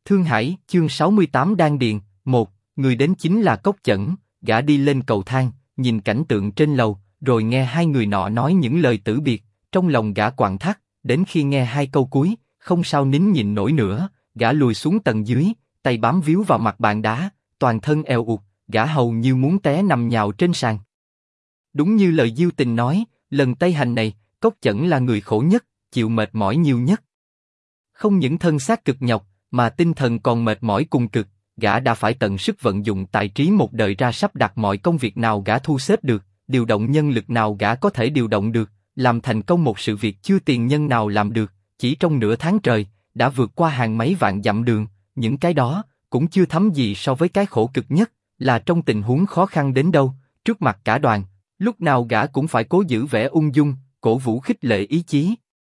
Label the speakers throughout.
Speaker 1: Thương Hải, chương 68 Đan Điền, 1, người đến chính là Cốc Chẩn, gã đi lên cầu thang, nhìn cảnh tượng trên lầu, rồi nghe hai người nọ nói những lời tử biệt, trong lòng gã quặn thắt, đến khi nghe hai câu cuối, không sao nín nhịn nổi nữa, gã lùi xuống tầng dưới, tay bám víu vào mặt bàn đá, toàn thân eo uột, gã hầu như muốn té nằm nhào trên sàn. Đúng như lời Diêu Tình nói, lần Tây hành này, Cốc Chẩn là người khổ nhất, chịu mệt mỏi nhiều nhất. Không những thân xác cực nhọc, mà tinh thần còn mệt mỏi cùng cực, gã đã phải tận sức vận dụng tài trí một đời ra sắp đặt mọi công việc nào gã thu xếp được, điều động nhân lực nào gã có thể điều động được, làm thành công một sự việc chưa tiền nhân nào làm được, chỉ trong nửa tháng trời, đã vượt qua hàng mấy vạn dặm đường, những cái đó, cũng chưa thấm gì so với cái khổ cực nhất, là trong tình huống khó khăn đến đâu, trước mặt cả đoàn, lúc nào gã cũng phải cố giữ vẻ ung dung, cổ vũ khích lệ ý chí.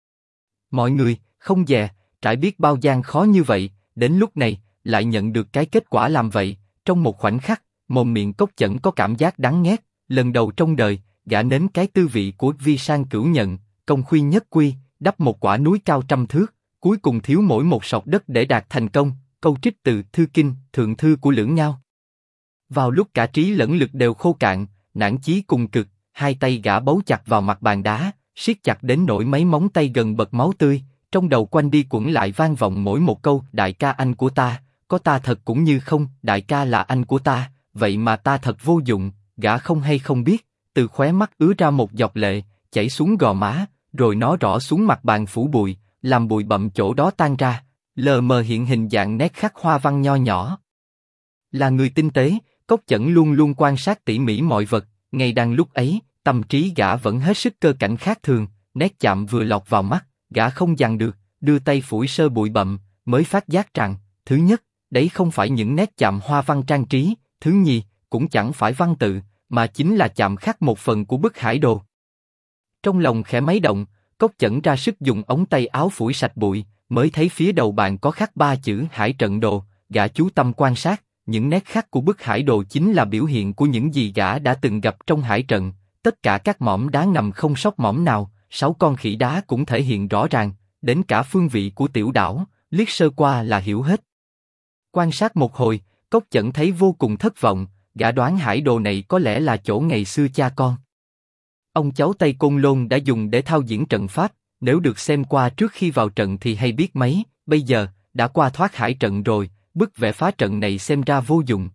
Speaker 1: Mọi người, không dè, trải biết bao gian khó như vậy, đến lúc này, lại nhận được cái kết quả làm vậy, trong một khoảnh khắc, mồm miệng Cốc Chẩn có cảm giác đắng nghét, lần đầu trong đời, gã nếm cái tư vị của vi sang cửu nhận, công khuy nhất quy, đắp một quả núi cao trăm thước, cuối cùng thiếu mỗi một sọt đất để đạt thành công, câu trích từ Thư Kinh, thượng thư của Lưỡng Ngao. Vào lúc cả trí lẫn lực đều khô cạn, nản chí cùng cực, hai tay gã bấu chặt vào mặt bàn đá, siết chặt đến nỗi mấy móng tay gần bật máu tươi, trong đầu quanh đi quẩn lại vang vọng mỗi một câu: đại ca anh của ta, có ta thật cũng như không, đại ca là anh của ta, vậy mà ta thật vô dụng. Gã không hay không biết, từ khóe mắt ứa ra một giọt lệ, chảy xuống gò má, rồi nó rõ xuống mặt bàn phủ bụi, làm bụi bặm chỗ đó tan ra, lờ mờ hiện hình dạng nét khắc hoa văn nho nhỏ. Là người tinh tế, Cốc Chẩn luôn luôn quan sát tỉ mỉ mọi vật, ngay đang lúc ấy, tâm trí gã vẫn hết sức cơ cảnh khác thường, nét chạm vừa lọt vào mắt, gã không dằn được, đưa tay phủi sơ bụi bặm, mới phát giác rằng, thứ nhất, đấy không phải những nét chạm hoa văn trang trí, thứ nhì, cũng chẳng phải văn tự, mà chính là chạm khắc một phần của bức hải đồ. Trong lòng khẽ máy động, Cốc Chẩn ra sức dùng ống tay áo phủi sạch bụi, mới thấy phía đầu bàn có khắc ba chữ Hải Trận Đồ. Gã chú tâm quan sát, những nét khắc của bức hải đồ chính là biểu hiện của những gì gã đã từng gặp trong hải trận. Tất cả các mỏm đá ngầm không sót mỏm nào, 6 con khỉ đá cũng thể hiện rõ ràng, đến cả phương vị của tiểu đảo, liếc sơ qua là hiểu hết. Quan sát một hồi, Cốc Chẩn thấy vô cùng thất vọng, gã đoán hải đồ này có lẽ là chỗ ngày xưa cha con ông cháu Tây Côn Lôn đã dùng để thao diễn trận pháp, nếu được xem qua trước khi vào trận thì hay biết mấy, bây giờ, đã qua thoát hải trận rồi, bức vẽ phá trận này xem ra vô dụng.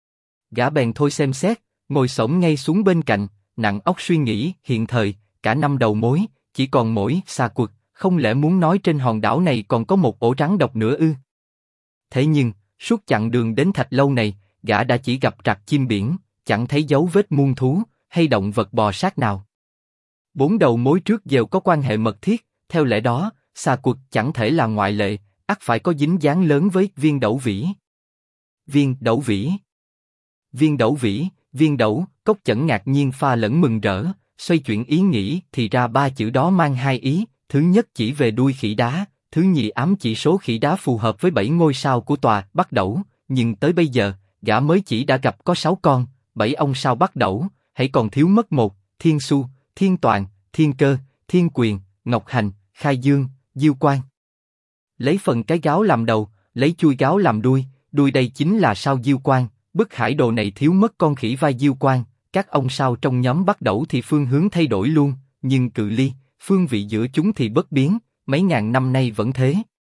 Speaker 1: Gã bèn thôi xem xét, ngồi xổm ngay xuống bên cạnh, nặng óc suy nghĩ, hiện thời, cả 5 đầu mối, chỉ còn mỗi Xà Quật, không lẽ muốn nói trên hòn đảo này còn có một ổ rắn độc nữa ư? Thế nhưng, suốt chặng đường đến Thạch Lâu này, gã đã chỉ gặp trặc chim biển, chẳng thấy dấu vết muôn thú, hay động vật bò sát nào. 4 đầu mối trước đều có quan hệ mật thiết, theo lẽ đó, Xà Quật chẳng thể là ngoại lệ, ắt phải có dính dáng lớn với Viên Đẩu Vĩ. Viên Đẩu Vĩ. Viên Đẩu Vĩ, Viên Đẩu, Cốc Chẩn ngạc nhiên pha lẫn mừng rỡ, xoay chuyển ý nghĩ thì ra ba chữ đó mang hai ý, thứ nhất chỉ về đuôi khỉ đá, thứ nhì ám chỉ số khỉ đá phù hợp với 7 ngôi sao của tòa Bắc Đẩu, nhưng tới bây giờ, gã mới chỉ đã gặp có 6 con, 7 ông sao Bắc Đẩu, hãy còn thiếu mất một, Thiên Xu, Thiên Toàn, Thiên Cơ, Thiên Quyền, Ngọc Hành, Khai Dương, Diêu Quang. Lấy phần cái gáo làm đầu, lấy chui gáo làm đuôi, đuôi đây chính là sao Diêu Quang, bức hải đồ này thiếu mất con khỉ vai Diêu Quang, các ông sao trong nhóm Bắc Đẩu thì phương hướng thay đổi luôn, nhưng cự ly, phương vị giữa chúng thì bất biến, mấy ngàn năm nay vẫn thế.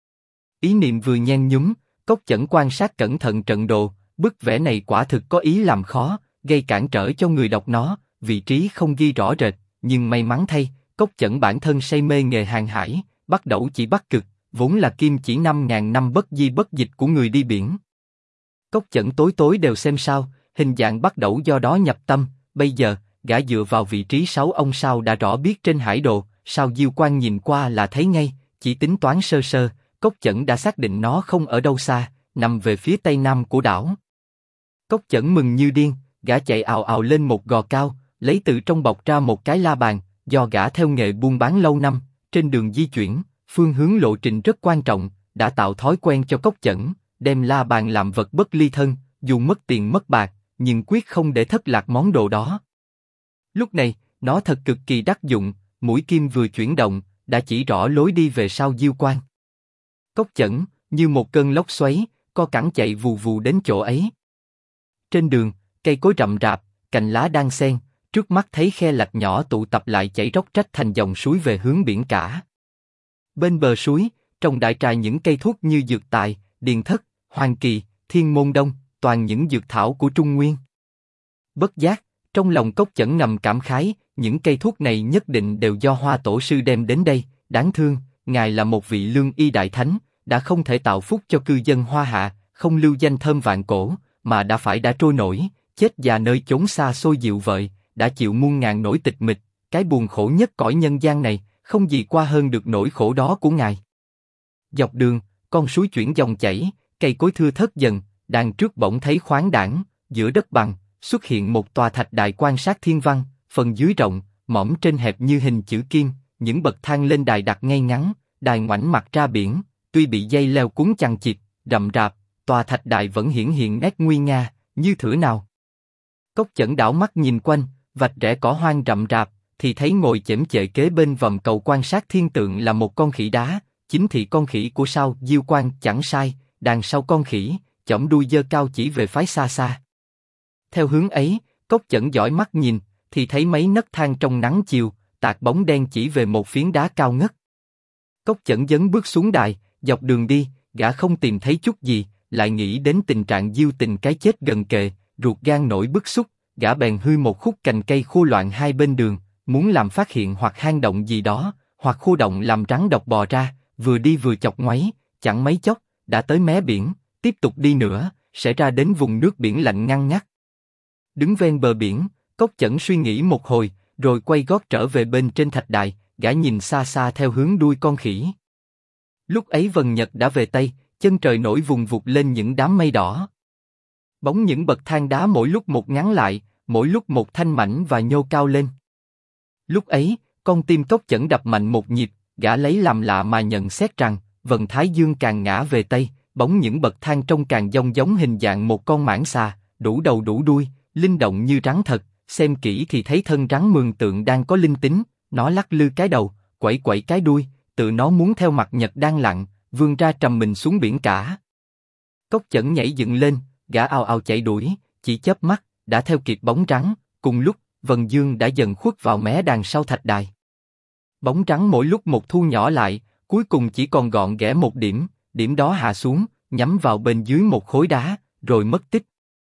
Speaker 1: Ý niệm vừa nhen nhúm, Cốc Chẩn quan sát cẩn thận trận đồ, bức vẽ này quả thực có ý làm khó, gây cản trở cho người đọc nó, vị trí không ghi rõ rệt, nhưng may mắn thay, Cốc Chẩn bản thân say mê nghề hàng hải, Bắc Đẩu chỉ Bắc Cực, vốn là kim chỉ 5.000 năm bất di bất dịch của người đi biển. Cốc Chẩn tối tối đều xem sao, hình dạng Bắc Đẩu do đó nhập tâm, bây giờ, gã dựa vào vị trí 6 ông sao đã rõ biết trên hải đồ, sao Diêu Quang nhìn qua là thấy ngay, chỉ tính toán sơ sơ, Cốc Chẩn đã xác định nó không ở đâu xa, nằm về phía tây nam của đảo. Cốc Chẩn mừng như điên, gã chạy ào ào lên một gò cao, lấy từ trong bọc ra một cái la bàn, do gã theo nghề buôn bán lâu năm, trên đường di chuyển, phương hướng lộ trình rất quan trọng, đã tạo thói quen cho Cốc Chẩn, đem la bàn làm vật bất ly thân, dù mất tiền mất bạc, nhưng quyết không để thất lạc món đồ đó. Lúc này, nó thật cực kỳ đắc dụng, mũi kim vừa chuyển động, đã chỉ rõ lối đi về sau Diêu Quang. Cốc Chẩn, như một cơn lốc xoáy, co cẳng chạy vù vù đến chỗ ấy. Trên đường, cây cối rậm rạp, cành lá đan xen, trước mắt thấy khe lạch nhỏ tụ tập lại chảy róc rách thành dòng suối về hướng biển cả. Bên bờ suối, trồng đại trài những cây thuốc như dược tài, điền thất, hoàng kỳ, thiên môn đông, toàn những dược thảo của Trung Nguyên. Bất giác, trong lòng Cốc Chẩn ngầm cảm khái, những cây thuốc này nhất định đều do Hoa Tổ sư đem đến đây. Đáng thương, ngài là một vị lương y đại thánh, đã không thể tạo phúc cho cư dân Hoa Hạ, không lưu danh thơm vạn cổ, mà đã trôi nổi, chết già nơi chốn xa xôi dịu vợi, đã chịu muôn ngàn nỗi tịch mịch. Cái buồn khổ nhất cõi nhân gian này, không gì qua hơn được nỗi khổ đó của ngài. Dọc đường, con suối chuyển dòng chảy, cây cối thưa thớt dần, đằng trước bỗng thấy khoáng đãng, giữa đất bằng xuất hiện một tòa thạch đài quan sát thiên văn, phần dưới rộng, mỏm trên hẹp như hình chữ kim, những bậc thang lên đài đặt ngay ngắn, đài ngoảnh mặt ra biển, tuy bị dây leo cuốn chằng chịt, rậm rạp, tòa thạch đài vẫn hiển hiện nét nguy nga, như thửa nào. Cốc Chẩn đảo mắt nhìn quanh, vạch rẽ cỏ hoang rậm rạp, thì thấy ngồi chễm chệ kế bên vòm cầu quan sát thiên tượng là một con khỉ đá, chính thị con khỉ của sao Diêu Quan chẳng sai, đằng sau con khỉ, chỏm đuôi giơ cao chỉ về phái xa xa. Theo hướng ấy, Cốc Chẩn dõi mắt nhìn, thì thấy mấy nấc thang trong nắng chiều, tạt bóng đen chỉ về một phiến đá cao ngất. Cốc Chẩn dấn bước xuống đài, dọc đường đi, gã không tìm thấy chút gì, lại nghĩ đến tình trạng Diêu Tình cái chết gần kề, ruột gan nổi bức xúc, gã bèn hư một khúc cành cây khô loạn hai bên đường, muốn làm phát hiện hoặc hang động gì đó, hoặc khu động làm rắn độc bò ra, vừa đi vừa chọc ngoáy, chẳng mấy chốc đã tới mé biển, tiếp tục đi nữa sẽ ra đến vùng nước biển lạnh ngăn ngắt. Đứng ven bờ biển, Cốc Chẩn suy nghĩ một hồi, rồi quay gót trở về bên trên thạch đài, gã nhìn xa xa theo hướng đuôi con khỉ. Lúc ấy vầng nhật đã về tây, chân trời nổi vùng vụt lên những đám mây đỏ. Bóng những bậc thang đá mỗi lúc một ngắn lại, mỗi lúc một thanh mảnh và nhô cao lên. Lúc ấy, con tim Cốc Chẩn đập mạnh một nhịp, gã lấy làm lạ mà nhận xét rằng, vầng thái dương càng ngã về tây, bóng những bậc thang trông càng giống hình dạng một con mãng xà, đủ đầu đủ đuôi, linh động như rắn thật. Xem kỹ thì thấy thân rắn mường tượng đang có linh tính, nó lắc lư cái đầu, quẩy quẩy cái đuôi, tự nó muốn theo mặt nhật đang lặn, vươn ra trầm mình xuống biển cả. Cốc Chẩn nhảy dựng lên, gã ào ào chạy đuổi, chỉ chớp mắt đã theo kịp bóng rắn. Cùng lúc, vầng dương đã dần khuất vào mé đằng sau thạch đài. Bóng rắn mỗi lúc một thu nhỏ lại, cuối cùng chỉ còn gọn ghẽ một điểm, điểm đó hạ xuống, nhắm vào bên dưới một khối đá, rồi mất tích.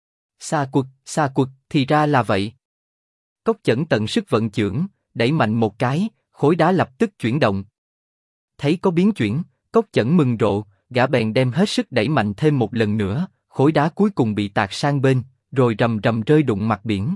Speaker 1: Xa quật, thì ra là vậy. Cốc Chẩn tận sức vận chưởng, đẩy mạnh một cái, khối đá lập tức chuyển động. Thấy có biến chuyển, Cốc Chẩn mừng rộ, gã bèn đem hết sức đẩy mạnh thêm một lần nữa, khối đá cuối cùng bị tạt sang bên, rồi rầm rầm rơi đụng mặt biển.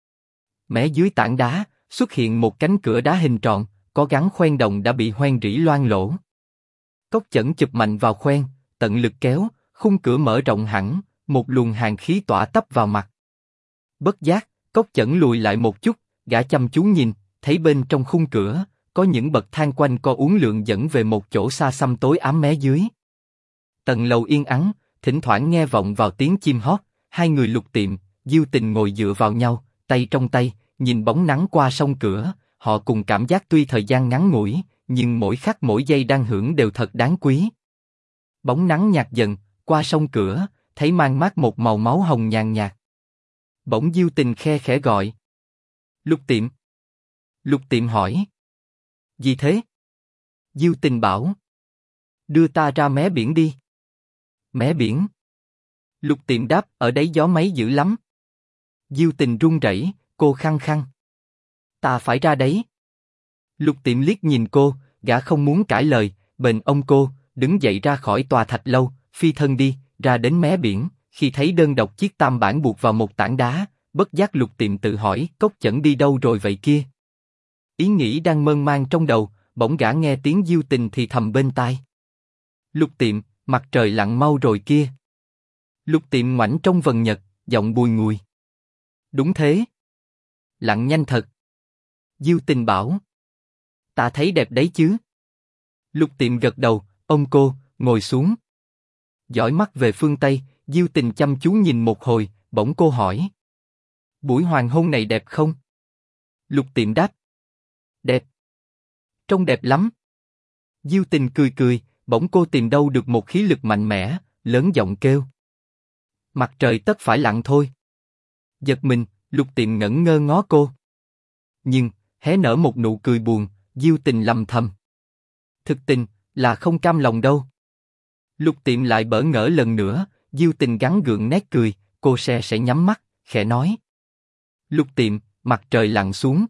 Speaker 1: Mé dưới tảng đá, xuất hiện một cánh cửa đá hình tròn, có gắn khoen đồng đã bị hoen rỉ loang lỗ. Cốc Chẩn chụp mạnh vào khoen, tận lực kéo, khung cửa mở rộng hẳn, một luồng hàn khí tỏa tấp vào mặt. Bất giác, Cốc Chẩn lùi lại một chút, gã chăm chú nhìn, thấy bên trong khung cửa có những bậc thang quanh co uốn lượn dẫn về một chỗ xa xăm tối ám mé dưới. Tầng lầu yên ắng, thỉnh thoảng nghe vọng vào tiếng chim hót. Hai người Lục Tiệm, Diêu Tình ngồi dựa vào nhau, tay trong tay, nhìn bóng nắng qua song cửa. Họ cùng cảm giác tuy thời gian ngắn ngủi, nhưng mỗi khắc mỗi giây đang hưởng đều thật đáng quý. Bóng nắng nhạt dần, qua song cửa, thấy mang mát một màu máu hồng nhàn nhạt. Bỗng Diêu Tình khe khẽ gọi. Lục Tiệm. Lục Tiệm hỏi. Gì thế? Diêu Tình bảo. Đưa ta ra mé biển đi. Mé biển? Lục Tiệm đáp, ở đấy gió mấy dữ lắm. Diêu Tình run rẩy, cô khăng khăng. Ta phải ra đấy. Lục Tiệm liếc nhìn cô, gã không muốn cãi lời, bền ông cô, đứng dậy ra khỏi tòa thạch lâu, phi thân đi, ra đến mé biển. Khi thấy đơn độc chiếc tam bản buộc vào một tảng đá, bất giác Lục Tiệm tự hỏi, Cốc Chẩn đi đâu rồi vậy kia? Ý nghĩ đang mơn man trong đầu, bỗng gã nghe tiếng Diêu Tình thì thầm bên tai. Lục Tiệm, mặt trời lặn mau rồi kia. Lục Tiệm ngoảnh trong vầng nhật, giọng bùi ngùi. Đúng thế. Lặn nhanh thật. Diêu Tình bảo. Ta thấy đẹp đấy chứ. Lục Tiệm gật đầu, ông cô, ngồi xuống. Dõi mắt về phương Tây, Diêu Tình chăm chú nhìn một hồi, bỗng cô hỏi. Buổi hoàng hôn này đẹp không? Lục Tiệm đáp. Đẹp. Trông đẹp lắm. Diêu Tình cười cười, bỗng cô tìm đâu được một khí lực mạnh mẽ, lớn giọng kêu. Mặt trời tất phải lặn thôi. Giật mình, Lục Tiệm ngẩn ngơ ngó cô. Nhưng, hé nở một nụ cười buồn, Diêu Tình lầm thầm. Thực tình, là không cam lòng đâu. Lục Tiệm lại bỡ ngỡ lần nữa, Diêu Tình gắng gượng nét cười, cô sẽ nhắm mắt, khẽ nói. Lục Tiệm, mặt trời lặn xuống,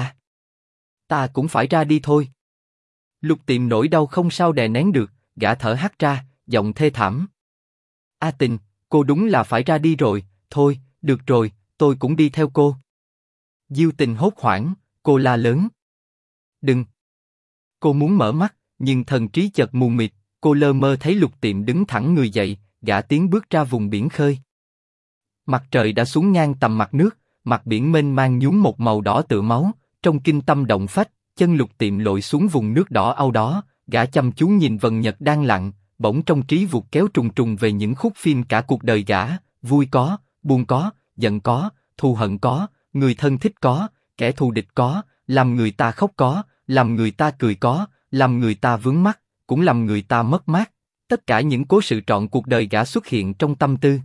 Speaker 1: ta cũng phải ra đi thôi. Lục Tiệm nỗi đau không sao đè nén được, gã thở hắt ra, giọng thê thảm. A Tình, cô đúng là phải ra đi rồi, thôi, được rồi, tôi cũng đi theo cô. Diêu Tình hốt hoảng, cô la lớn. Đừng. Cô muốn mở mắt, nhưng thần trí chợt mù mịt, cô lơ mơ thấy Lục Tiệm đứng thẳng người dậy, gã tiến bước ra vùng biển khơi. Mặt trời đã xuống ngang tầm mặt nước, mặt biển mênh mang nhuốm một màu đỏ tựa máu, trong kinh tâm động phách, chân Lục Tiệm lội xuống vùng nước đỏ au đó, gã chăm chú nhìn vầng nhật đang lặn, bỗng trong trí vụt kéo trùng trùng về những khúc phim cả cuộc đời gã, vui có, buồn có, giận có, thù hận có, người thân thích có, kẻ thù địch có, làm người ta khóc có, làm người ta cười có, làm người ta vướng mắc, cũng làm người ta mất mát. Tất cả những cố sự trọn cuộc đời gã xuất hiện trong tâm tư.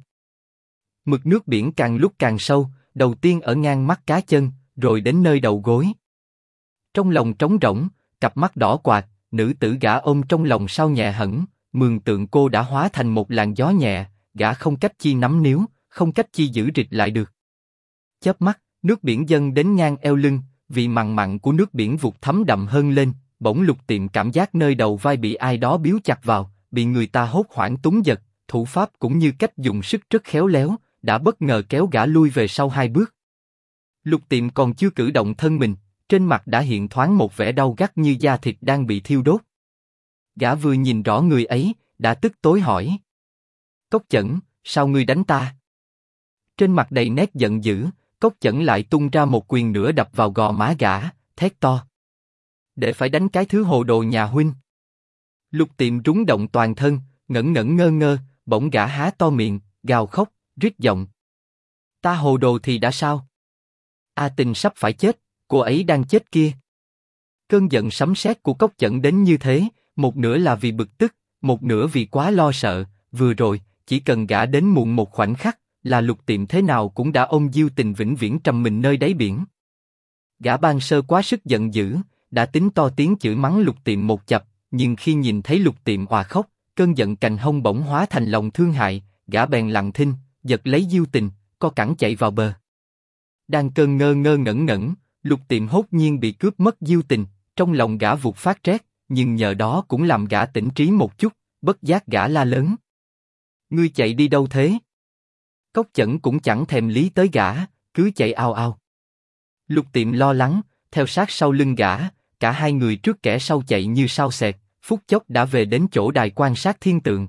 Speaker 1: Mực nước biển càng lúc càng sâu, đầu tiên ở ngang mắt cá chân, rồi đến nơi đầu gối. Trong lòng trống rỗng, cặp mắt đỏ quạt, nữ tử gã ôm trong lòng sao nhẹ hẳn, mường tượng cô đã hóa thành một làn gió nhẹ, gã không cách chi nắm níu, không cách chi giữ rịch lại được. Chớp mắt, nước biển dâng đến ngang eo lưng, vị mặn mặn của nước biển vụt thấm đậm hơn lên, bỗng Lục Tiệm cảm giác nơi đầu vai bị ai đó biếu chặt vào, bị người ta hốt hoảng túng giật, thủ pháp cũng như cách dùng sức rất khéo léo, đã bất ngờ kéo gã lui về sau 2 bước. Lục Tiệm còn chưa cử động thân mình, trên mặt đã hiện thoáng một vẻ đau gắt như da thịt đang bị thiêu đốt. Gã vừa nhìn rõ người ấy, đã tức tối hỏi. Cốc Chẩn, sao ngươi đánh ta? Trên mặt đầy nét giận dữ, Cốc Chẩn lại tung ra một quyền nữa đập vào gò má gã, thét to. Để phải đánh cái thứ hồ đồ nhà huynh. Lục Tiệm rúng động toàn thân, ngẩn ngẩn ngơ ngơ, bỗng gã há to miệng, gào khóc, rít giọng. Ta hồ đồ thì đã sao? A Tình sắp phải chết, cô ấy đang chết kia. Cơn giận sấm sét của Cốc Chẩn đến như thế, một nửa là vì bực tức, một nửa vì quá lo sợ. Vừa rồi, chỉ cần gã đến muộn một khoảnh khắc, là Lục Tiệm thế nào cũng đã ôm Diêu Tình vĩnh viễn trầm mình nơi đáy biển. Gã ban sơ quá sức giận dữ, đã tính to tiếng chửi mắng Lục Tiệm một chập, nhưng khi nhìn thấy Lục Tiệm òa khóc, cơn giận cành hông bỗng hóa thành lòng thương hại, gã bèn lặng thinh, giật lấy Diêu Tình, co cẳng chạy vào bờ. Đang cơn ngơ ngơ ngẩn ngẩn, Lục Tiệm hốt nhiên bị cướp mất Diêu Tình, trong lòng gã vụt phát rét, nhưng nhờ đó cũng làm gã tỉnh trí một chút, bất giác gã la lớn. Ngươi chạy đi đâu thế? Cốc Chẩn cũng chẳng thèm lý tới gã, cứ chạy ao ao. Lục Tiệm lo lắng, theo sát sau lưng gã, cả hai người trước kẻ sau chạy như sao xẹt, phút chốc đã về đến chỗ đài quan sát thiên tượng.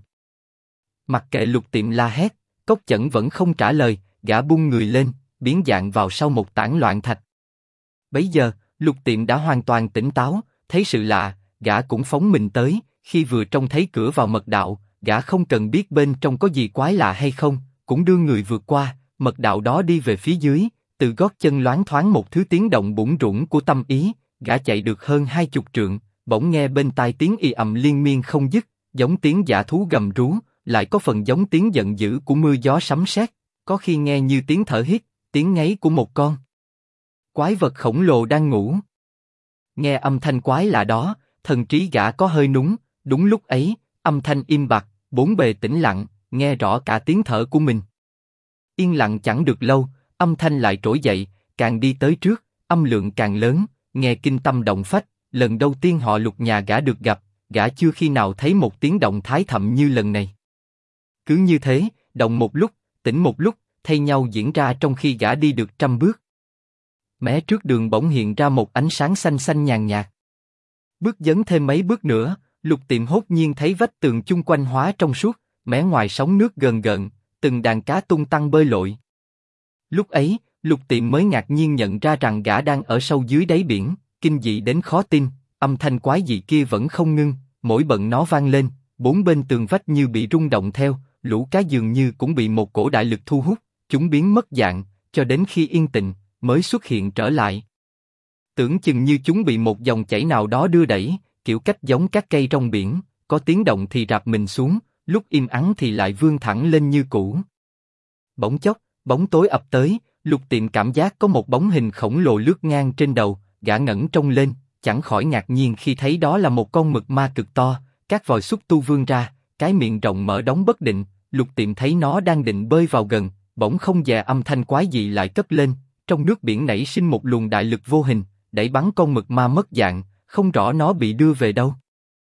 Speaker 1: Mặc kệ Lục Tiệm la hét, Cốc Chẩn vẫn không trả lời, gã bung người lên, biến dạng vào sau một tảng loạn thạch. Bấy giờ, Lục Tiệm đã hoàn toàn tỉnh táo, thấy sự lạ, gã cũng phóng mình tới, khi vừa trông thấy cửa vào mật đạo, gã không cần biết bên trong có gì quái lạ hay không, cũng đưa người vượt qua, mật đạo đó đi về phía dưới, từ gót chân loáng thoáng một thứ tiếng động bủn rủn của tâm ý, gã chạy được hơn 20 trượng, bỗng nghe bên tai tiếng ì ầm liên miên không dứt, giống tiếng dã thú gầm rú, lại có phần giống tiếng giận dữ của mưa gió sấm sét, có khi nghe như tiếng thở hít, tiếng ngáy của một con quái vật khổng lồ đang ngủ. Nghe âm thanh quái lạ đó, thần trí gã có hơi núng, đúng lúc ấy, âm thanh im bặt, bốn bề tĩnh lặng, nghe rõ cả tiếng thở của mình. Yên lặng chẳng được lâu, âm thanh lại trỗi dậy, càng đi tới trước, âm lượng càng lớn, nghe kinh tâm động phách, lần đầu tiên họ Lục nhà gã được gặp, gã chưa khi nào thấy một tiếng động thái thậm như lần này. Cứ như thế, động một lúc, tỉnh một lúc, thay nhau diễn ra trong khi gã đi được 100 bước. Mé trước đường bỗng hiện ra một ánh sáng xanh xanh nhàn nhạt. Bước dấn thêm mấy bước nữa, Lục Tiệm hốt nhiên thấy vách tường chung quanh hóa trong suốt, mé ngoài sóng nước gợn gợn, từng đàn cá tung tăng bơi lội. Lúc ấy, Lục Tiệm mới ngạc nhiên nhận ra rằng gã đang ở sâu dưới đáy biển, kinh dị đến khó tin, âm thanh quái dị kia vẫn không ngưng, mỗi bận nó vang lên, bốn bên tường vách như bị rung động theo, lũ cá dường như cũng bị một cổ đại lực thu hút, chúng biến mất dạng, cho đến khi yên tĩnh, mới xuất hiện trở lại. Tưởng chừng như chúng bị một dòng chảy nào đó đưa đẩy, kiểu cách giống các cây trong biển, có tiếng động thì rạp mình xuống, lúc im ắng thì lại vươn thẳng lên như cũ. Bỗng chốc, bóng tối ập tới, Lục Tiệm cảm giác có một bóng hình khổng lồ lướt ngang trên đầu, gã ngẩng trông lên, chẳng khỏi ngạc nhiên khi thấy đó là một con mực ma cực to, các vòi xúc tu vươn ra, cái miệng rộng mở đóng bất định. Lục Tiệm thấy nó đang định bơi vào gần, bỗng không dè âm thanh quái dị lại cất lên, trong nước biển nảy sinh một luồng đại lực vô hình, đẩy bắn con mực ma mất dạng, không rõ nó bị đưa về đâu.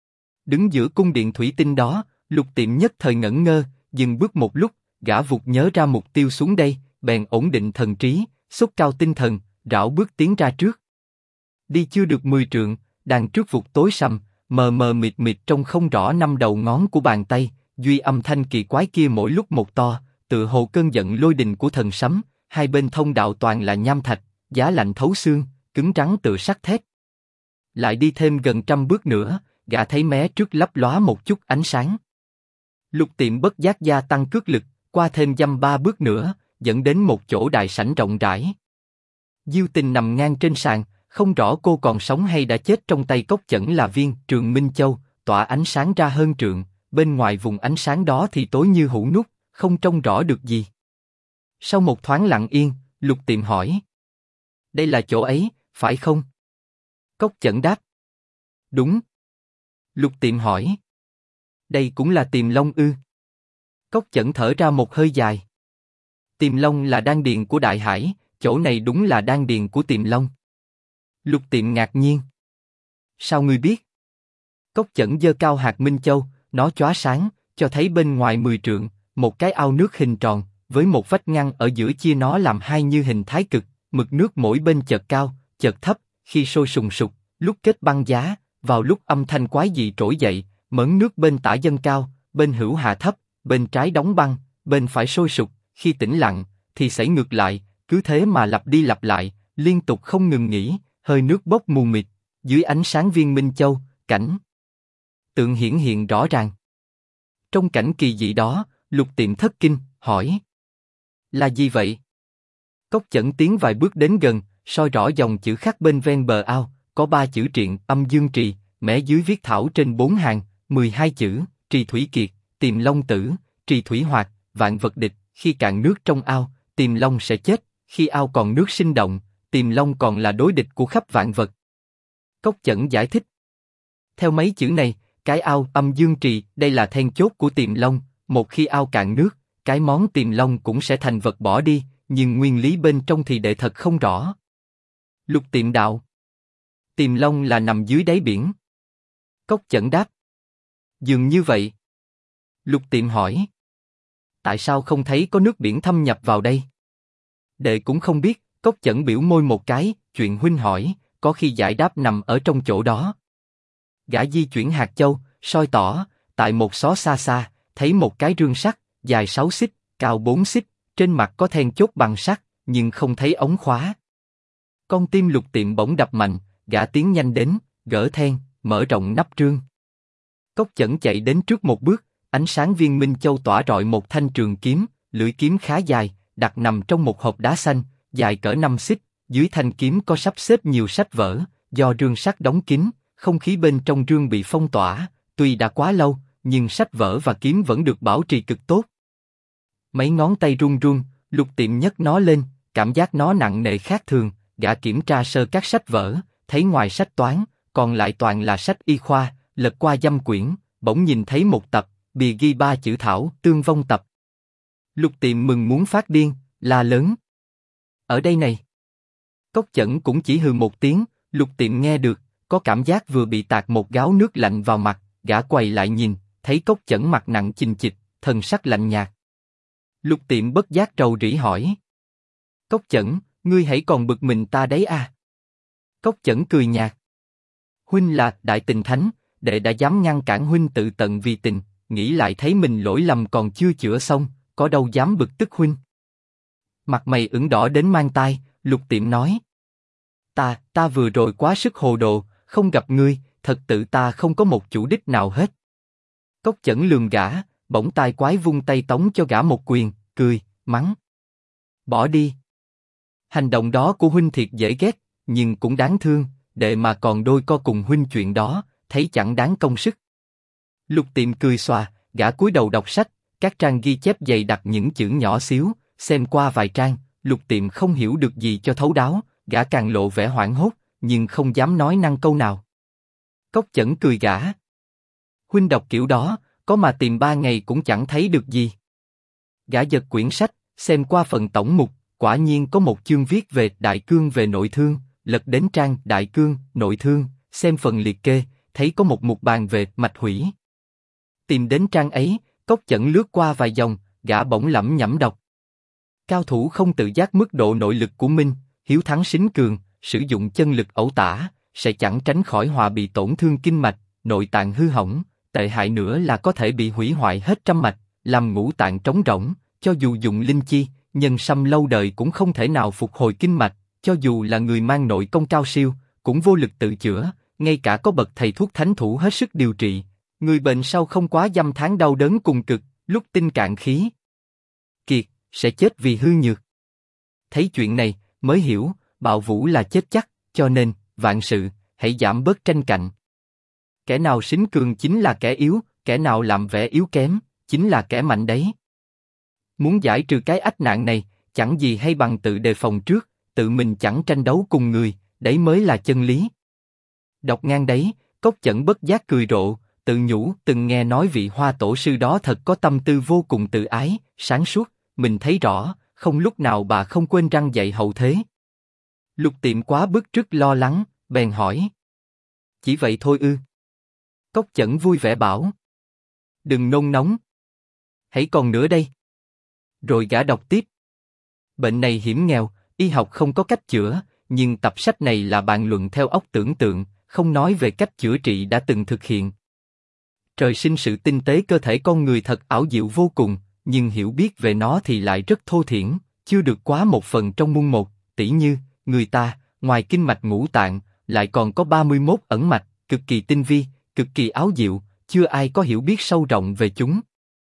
Speaker 1: Đứng giữa cung điện thủy tinh đó, Lục Tiệm nhất thời ngẩn ngơ, dừng bước một lúc, gã vụt nhớ ra mục tiêu xuống đây, bèn ổn định thần trí, xúc cao tinh thần, rảo bước tiến ra trước. Đi chưa được 10 trượng, đằng trước vụt tối sầm, mờ mờ mịt mịt trông không rõ năm đầu ngón của bàn tay, duy âm thanh kỳ quái kia mỗi lúc một to, tựa hồ cơn giận lôi đình của thần sấm, hai bên thông đạo toàn là nham thạch, giá lạnh thấu xương, cứng rắn tựa sắt thép. Lại đi thêm gần 100 bước nữa, gã thấy mé trước lấp lóa một chút ánh sáng. Lục Tiệm bất giác gia tăng cước lực, qua thêm dăm 3 bước nữa, dẫn đến một chỗ đại sảnh rộng rãi. Diêu Tình nằm ngang trên sàn, không rõ cô còn sống hay đã chết, trong tay Cốc Chẩn là viên Trường Minh Châu, tỏa ánh sáng ra hơn trượng, bên ngoài vùng ánh sáng đó thì tối như hũ nút, không trông rõ được gì. Sau một thoáng lặng yên, Lục Tiệm hỏi: đây là chỗ ấy, phải không? Cốc Chẩn đáp: đúng. Lục Tiệm hỏi: đây cũng là Tiềm Long ư? Cốc Chẩn thở ra một hơi dài. Tiềm Long là đan điền của Đại Hải, chỗ này đúng là đan điền của Tiềm Long. Lục Tiệm ngạc nhiên: sao ngươi biết? Cốc Chẩn giơ cao hạt Minh Châu, nó chóa sáng, cho thấy bên ngoài 10 trượng, một cái ao nước hình tròn, với một vách ngăn ở giữa chia nó làm hai như hình thái cực, mực nước mỗi bên chợt cao, chợt thấp, khi sôi sùng sục, lúc kết băng giá, vào lúc âm thanh quái dị trỗi dậy, mớn nước bên tả dâng cao, bên hữu hạ thấp, bên trái đóng băng, bên phải sôi sục, khi tĩnh lặng, thì xảy ngược lại, cứ thế mà lặp đi lặp lại, liên tục không ngừng nghỉ, hơi nước bốc mù mịt, dưới ánh sáng viên Minh Châu, cảnh tượng hiển hiện rõ ràng. Trong cảnh kỳ dị đó, Lục Tiệm thất kinh, hỏi: là gì vậy? Cốc Chẩn tiến vài bước đến gần, soi rõ dòng chữ khắc bên ven bờ ao, có 3 chữ triện, âm dương trì, mé dưới viết thảo trên 4 hàng, 12 chữ, trì thủy kiệt, Tiềm Long tử, trì thủy hoạt, vạn vật địch, khi cạn nước trong ao, Tiềm Long sẽ chết, khi ao còn nước sinh động, Tiềm Long còn là đối địch của khắp vạn vật. Cốc Chẩn giải thích: theo mấy chữ này, cái ao âm dương trì, đây là then chốt của Tiềm Long, một khi ao cạn nước, cái món Tiềm Long cũng sẽ thành vật bỏ đi, nhưng nguyên lý bên trong thì đệ thật không rõ. Lục Tiệm đạo: Tiềm Long là nằm dưới đáy biển. Cốc Chẩn đáp: dường như vậy. Lục Tiệm hỏi: tại sao không thấy có nước biển thâm nhập vào đây? Đệ cũng không biết. Cốc Chẩn biểu môi một cái, chuyện huynh hỏi, có khi giải đáp nằm ở trong chỗ đó. Gã di chuyển hạt châu, soi tỏ, tại một xó xa xa, thấy một cái rương sắt, dài 6 xích, cao 4 xích, trên mặt có then chốt bằng sắt, nhưng không thấy ống khóa. Con tim Lục Tiệm bỗng đập mạnh, gã tiến nhanh đến, gỡ then, mở rộng nắp rương. Cốc Chẩn chạy đến trước một bước, ánh sáng viên Minh Châu tỏa rọi một thanh trường kiếm, lưỡi kiếm khá dài, đặt nằm trong một hộp đá xanh, dài cỡ 5 xích, dưới thanh kiếm có sắp xếp nhiều sách vở, do rương sắt đóng kín, không khí bên trong rương bị phong tỏa, tuy đã quá lâu, nhưng sách vở và kiếm vẫn được bảo trì cực tốt. Mấy ngón tay run run, Lục Tiệm nhấc nó lên, cảm giác nó nặng nề khác thường, gã kiểm tra sơ các sách vở, thấy ngoài sách toán, còn lại toàn là sách y khoa, lật qua dăm quyển, bỗng nhìn thấy một tập, bìa ghi 3 chữ thảo, tương vong tập. Lục Tiệm mừng muốn phát điên, la lớn: ở đây này! Cốc Chẩn cũng chỉ hừ một tiếng, Lục Tiệm nghe được, có cảm giác vừa bị tạt một gáo nước lạnh vào mặt, gã quay lại nhìn, thấy Cốc Chẩn mặt nặng chình chịch, thần sắc lạnh nhạt. Lục Tiệm bất giác rầu rĩ hỏi: Cốc Chẩn, ngươi hãy còn bực mình ta đấy à? Cốc Chẩn cười nhạt: huynh là đại tình thánh, đệ đã dám ngăn cản huynh tự tận vì tình, nghĩ lại thấy mình lỗi lầm còn chưa chữa xong, có đâu dám bực tức huynh. Mặt mày ửng đỏ đến mang tai, Lục Tiệm nói: ta vừa rồi quá sức hồ đồ, không gặp ngươi, thật tự ta không có một chủ đích nào hết. Cốc Chẩn lườm gã, bỗng tai quái vung tay tống cho gã một quyền, cười, mắng: bỏ đi. Hành động đó của huynh thiệt dễ ghét, nhưng cũng đáng thương, đệ mà còn đôi co cùng huynh chuyện đó, thấy chẳng đáng công sức. Lục Tiệm cười xòa, gã cúi đầu đọc sách, các trang ghi chép dày đặc những chữ nhỏ xíu, xem qua vài trang, Lục Tiệm không hiểu được gì cho thấu đáo, gã càng lộ vẻ hoảng hốt, nhưng không dám nói năng câu nào. Cốc Chẩn cười gã. Huynh đọc kiểu đó, có mà tìm 3 ngày cũng chẳng thấy được gì. Gã giật quyển sách, xem qua phần tổng mục, quả nhiên có một chương viết về đại cương về nội thương, lật đến trang đại cương, nội thương, xem phần liệt kê, thấy có một mục bàn về mạch hủy. Tìm đến trang ấy, Cốc Chẩn lướt qua vài dòng, gã bỗng lẩm nhẩm đọc. Cao thủ không tự giác mức độ nội lực của mình, hiếu thắng sính cường, sử dụng chân lực ẩu tả, sẽ chẳng tránh khỏi họa bị tổn thương kinh mạch, nội tạng hư hỏng, tệ hại nữa là có thể bị hủy hoại hết trăm mạch, làm ngũ tạng trống rỗng, cho dù dùng linh chi, nhân sâm lâu đời cũng không thể nào phục hồi kinh mạch, cho dù là người mang nội công cao siêu, cũng vô lực tự chữa, ngay cả có bậc thầy thuốc thánh thủ hết sức điều trị, người bệnh sau không quá dăm tháng đau đớn cùng cực, lúc tinh cạn khí kiệt, sẽ chết vì hư nhược. Thấy chuyện này, mới hiểu, bạo vũ là chết chắc, cho nên, vạn sự, hãy giảm bớt tranh cạnh. Kẻ nào sính cường chính là kẻ yếu, kẻ nào làm vẻ yếu kém, chính là kẻ mạnh đấy. Muốn giải trừ cái ách nạn này, chẳng gì hay bằng tự đề phòng trước, tự mình chẳng tranh đấu cùng người, đấy mới là chân lý. Đọc ngang đấy, Cốc Chẩn bất giác cười rộ, tự nhủ, từng nghe nói vị Hoa tổ sư đó thật có tâm tư vô cùng tự ái, sáng suốt, mình thấy rõ, không lúc nào bà không quên răn dạy hậu thế. Lục Tiệm quá bức trước lo lắng, bèn hỏi. Chỉ vậy thôi ư? Cốc Chẩn vui vẻ bảo. Đừng nôn nóng. Hãy còn nữa đây. Rồi gã đọc tiếp. Bệnh này hiểm nghèo, y học không có cách chữa, nhưng tập sách này là bàn luận theo óc tưởng tượng, không nói về cách chữa trị đã từng thực hiện. Trời sinh sự tinh tế cơ thể con người thật ảo diệu vô cùng, nhưng hiểu biết về nó thì lại rất thô thiển, chưa được quá 1/10 trong muôn một, tỉ như, người ta, ngoài kinh mạch ngũ tạng, lại còn có 31 ẩn mạch, cực kỳ tinh vi, cực kỳ áo diệu, chưa ai có hiểu biết sâu rộng về chúng.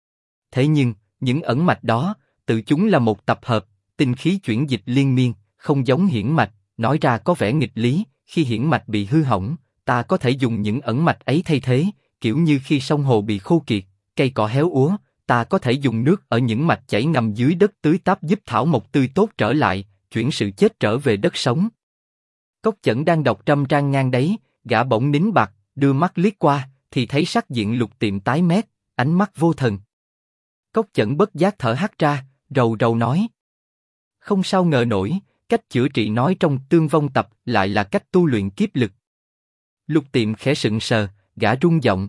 Speaker 1: Thế nhưng, những ẩn mạch đó, tự chúng là một tập hợp, tinh khí chuyển dịch liên miên, không giống hiển mạch, nói ra có vẻ nghịch lý, khi hiển mạch bị hư hỏng, ta có thể dùng những ẩn mạch ấy thay thế, kiểu như khi sông hồ bị khô kiệt, cây cỏ héo úa, ta có thể dùng nước ở những mạch chảy ngầm dưới đất tưới táp giúp thảo mộc tươi tốt trở lại, chuyển sự chết trở về đất sống. Cốc Chẩn đang đọc trăm trang ngang đấy, gã bỗng nín bặt, đưa mắt liếc qua, thì thấy sắc diện Lục Tiệm tái mét, ánh mắt vô thần. Cốc Chẩn bất giác thở hắt ra, rầu rầu nói. Không sao ngờ nổi, cách chữa trị nói trong Tương Vong Tập lại là cách tu luyện kiếp lực. Lục Tiệm khẽ sững sờ, gã run giọng.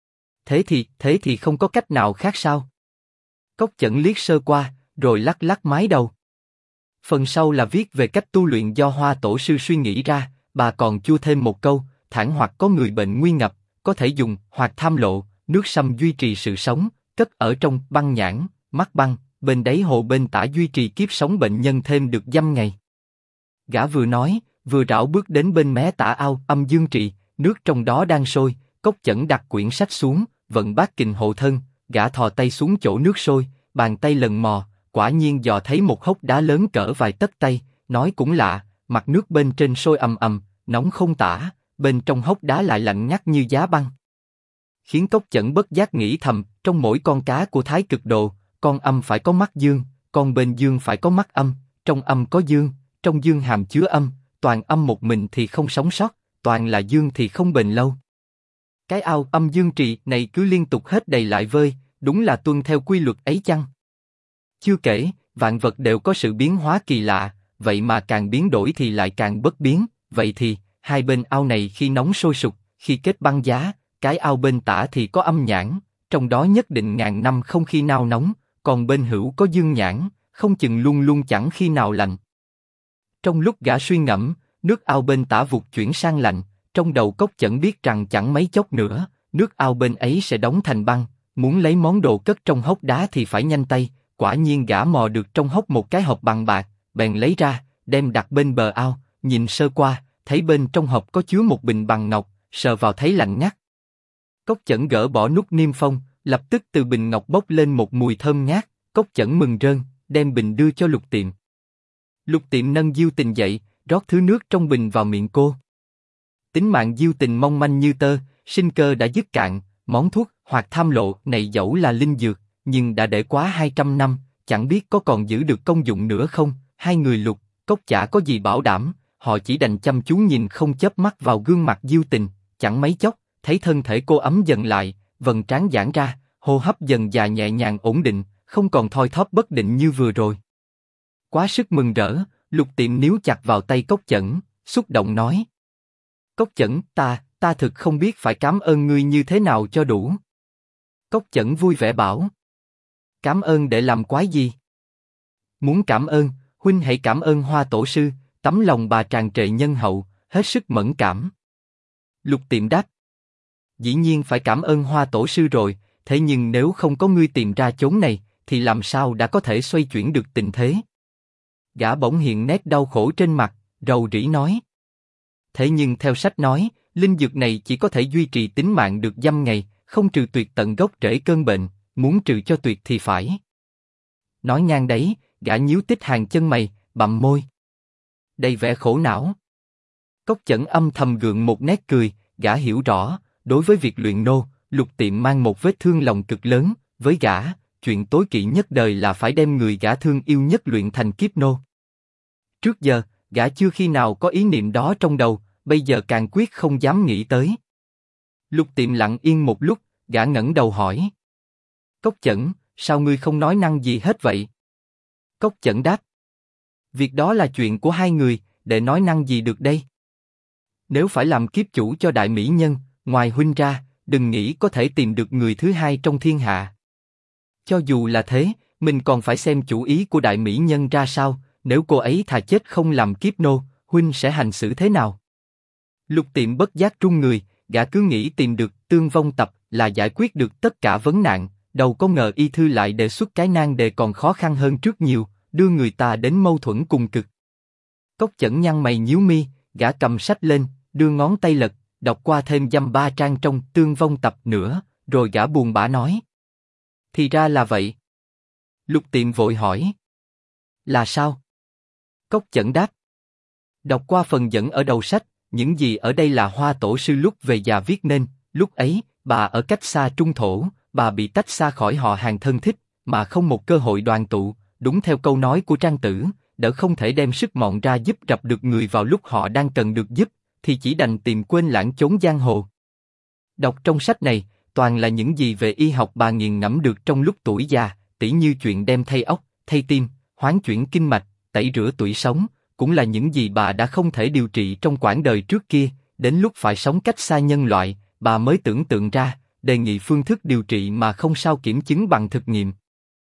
Speaker 1: Thế thì không có cách nào khác sao? Cốc Chẩn liếc sơ qua, rồi lắc lắc mái đầu. Phần sau là viết về cách tu luyện do Hoa tổ sư suy nghĩ ra, bà còn chua thêm một câu, thản hoặc có người bệnh nguy ngập, có thể dùng hoặc tham lộ, nước sâm duy trì sự sống, cất ở trong băng nhãn, mắt băng, bên đáy hồ bên tả duy trì kiếp sống bệnh nhân thêm được dăm ngày. Gã vừa nói, vừa rảo bước đến bên mé tả ao âm dương trị, nước trong đó đang sôi, Cốc Chẩn đặt quyển sách xuống, vận bát kình hộ thân, gã thò tay xuống chỗ nước sôi, bàn tay lần mò, quả nhiên dò thấy một hốc đá lớn cỡ vài tấc tay, nói cũng lạ, mặt nước bên trên sôi ầm ầm, nóng không tả, bên trong hốc đá lại lạnh ngắt như giá băng. Khiến Cốc Chẩn bất giác nghĩ thầm, trong mỗi con cá của Thái Cực Đồ, con âm phải có mắt dương, con bên dương phải có mắt âm, trong âm có dương, trong dương hàm chứa âm, toàn âm một mình thì không sống sót, toàn là dương thì không bền lâu. Cái ao âm dương trị này cứ liên tục hết đầy lại vơi, đúng là tuân theo quy luật ấy chăng? Chưa kể, vạn vật đều có sự biến hóa kỳ lạ, vậy mà càng biến đổi thì lại càng bất biến, vậy thì, hai bên ao này khi nóng sôi sục, khi kết băng giá, cái ao bên tả thì có âm nhãn, trong đó nhất định ngàn năm không khi nào nóng, còn bên hữu có dương nhãn, không chừng luôn luôn chẳng khi nào lạnh. Trong lúc gã suy ngẫm, nước ao bên tả vụt chuyển sang lạnh, trong đầu Cốc Chẩn biết rằng chẳng mấy chốc nữa, nước ao bên ấy sẽ đóng thành băng, muốn lấy món đồ cất trong hốc đá thì phải nhanh tay, quả nhiên gã mò được trong hốc một cái hộp bằng bạc, bèn lấy ra, đem đặt bên bờ ao, nhìn sơ qua, thấy bên trong hộp có chứa một bình bằng ngọc, sờ vào thấy lạnh ngắt. Cốc Chẩn gỡ bỏ nút niêm phong, lập tức từ bình ngọc bốc lên một mùi thơm ngát, Cốc Chẩn mừng rơn, đem bình đưa cho Lục Tiệm. Lục Tiệm nâng Diêu Tình dậy, rót thứ nước trong bình vào miệng cô. Tính mạng Diêu Tình mong manh như tơ, sinh cơ đã dứt cạn, Món thuốc hoặc tham lộ này dẫu là linh dược, nhưng đã để quá 200 năm, chẳng biết có còn giữ được công dụng nữa không. Hai người Lục, Cốc chả có gì bảo đảm, họ chỉ đành chăm chú nhìn không chớp mắt vào gương mặt Diêu Tình. Chẳng mấy chốc, thấy thân thể cô ấm dần lại, vầng trán giãn ra, hô hấp dần dà nhẹ nhàng ổn định, không còn thoi thóp bất định như vừa rồi. Quá sức mừng rỡ, Lục Tiệm níu chặt vào tay Cốc Chẩn, xúc động nói: Cốc Chẩn, ta thực không biết phải cảm ơn ngươi như thế nào cho đủ. Cốc Chẩn vui vẻ bảo: Cảm ơn để làm quái gì? Muốn cảm ơn, huynh hãy cảm ơn Hoa tổ sư, tấm lòng bà tràn trề nhân hậu, hết sức mẫn cảm. Lục Tiệm đáp: Dĩ nhiên phải cảm ơn Hoa tổ sư rồi, thế nhưng nếu không có ngươi tìm ra chốn này, thì làm sao đã có thể xoay chuyển được tình thế? Gã bỗng hiện nét đau khổ trên mặt, rầu rĩ nói: Thế nhưng theo sách nói, linh dược này chỉ có thể duy trì tính mạng được dăm ngày, không trừ tuyệt tận gốc rễ cơn bệnh, muốn trừ cho tuyệt thì phải. Nói ngang đấy, gã nhíu tít hàng chân mày, bặm môi, đầy vẻ khổ não. Cốc Chẩn âm thầm gượng một nét cười, gã hiểu rõ, đối với việc luyện nô, Lục Tiệm mang một vết thương lòng cực lớn, với gã, chuyện tối kỵ nhất đời là phải đem người gã thương yêu nhất luyện thành kiếp nô. Trước giờ, gã chưa khi nào có ý niệm đó trong đầu, bây giờ càng quyết không dám nghĩ tới. Lục Tiệm lặng yên một lúc, gã ngẩng đầu hỏi: Cốc Chẩn, sao ngươi không nói năng gì hết vậy? Cốc Chẩn đáp: Việc đó là chuyện của hai người, để nói năng gì được đây? Nếu phải làm kiếp chủ cho đại mỹ nhân, ngoài huynh ra, đừng nghĩ có thể tìm được người thứ hai trong thiên hạ. Cho dù là thế, mình còn phải xem chủ ý của đại mỹ nhân ra sao. Nếu cô ấy thà chết không làm kiếp nô, huynh sẽ hành xử thế nào? Lục Tiệm bất giác run người, gã cứ nghĩ tìm được Tương Vong Tập là giải quyết được tất cả vấn nạn, đâu có ngờ y thư lại đề xuất cái nan đề còn khó khăn hơn trước nhiều, đưa người ta đến mâu thuẫn cùng cực. Cốc Chẩn nhăn mày nhíu mi, gã cầm sách lên, đưa ngón tay lật, đọc qua thêm dăm ba trang trong Tương Vong Tập nữa, rồi gã buồn bã nói: Thì ra là vậy. Lục Tiệm vội hỏi: Là sao? Cốc Chẩn đáp: Đọc qua phần dẫn ở đầu sách, những gì ở đây là Hoa tổ sư lúc về già viết nên. Lúc ấy, bà ở cách xa trung thổ, bà bị tách xa khỏi họ hàng thân thích, mà không một cơ hội đoàn tụ. Đúng theo câu nói của Trang Tử, đỡ không thể đem sức mọn ra giúp gặp được người vào lúc họ đang cần được giúp, thì chỉ đành tìm quên lãng chốn giang hồ. Đọc trong sách này, toàn là những gì về y học bà nghiền ngẫm được trong lúc tuổi già, tỉ như chuyện đem thay óc, thay tim, hoán chuyển kinh mạch, tẩy rửa tủy sống, cũng là những gì bà đã không thể điều trị trong quãng đời trước kia. Đến lúc phải sống cách xa nhân loại, bà mới tưởng tượng ra, đề nghị phương thức điều trị mà không sao kiểm chứng bằng thực nghiệm.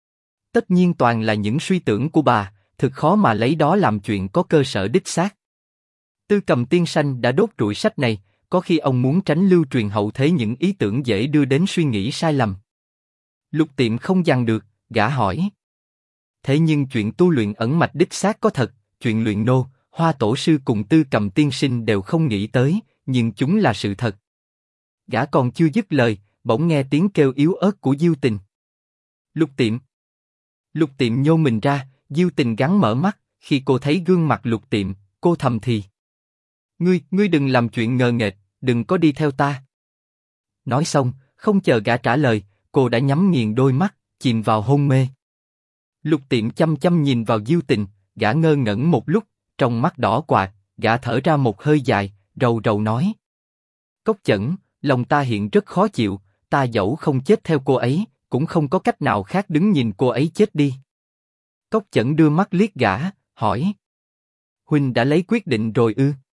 Speaker 1: Tất nhiên toàn là những suy tưởng của bà, thực khó mà lấy đó làm chuyện có cơ sở đích xác. Tư Cầm tiên sanh đã đốt trụi sách này, có khi ông muốn tránh lưu truyền hậu thế những ý tưởng dễ đưa đến suy nghĩ sai lầm. Lục Tiệm không dằn được, gã hỏi: Thế nhưng chuyện tu luyện ẩn mạch đích xác có thật, chuyện luyện nô, Hoa tổ sư cùng Tư Cầm tiên sinh đều không nghĩ tới, nhưng chúng là sự thật. Gã còn chưa dứt lời, bỗng nghe tiếng kêu yếu ớt của Diêu Tình. Lục Tiệm. Lục Tiệm nhô mình ra, Diêu Tình gắng mở mắt, khi cô thấy gương mặt Lục Tiệm, cô thầm thì: Ngươi đừng làm chuyện ngờ nghệch, đừng có đi theo ta. Nói xong, không chờ gã trả lời, cô đã nhắm nghiền đôi mắt, chìm vào hôn mê. Lục Tiệm chăm chăm nhìn vào Diêu Tình, gã ngơ ngẩn một lúc, trong mắt đỏ quạt, gã thở ra một hơi dài, rầu rầu nói: Cốc Chẩn, lòng ta hiện rất khó chịu, ta dẫu không chết theo cô ấy, cũng không có cách nào khác đứng nhìn cô ấy chết đi. Cốc Chẩn đưa mắt liếc gã, hỏi: Huynh đã lấy quyết định rồi ư?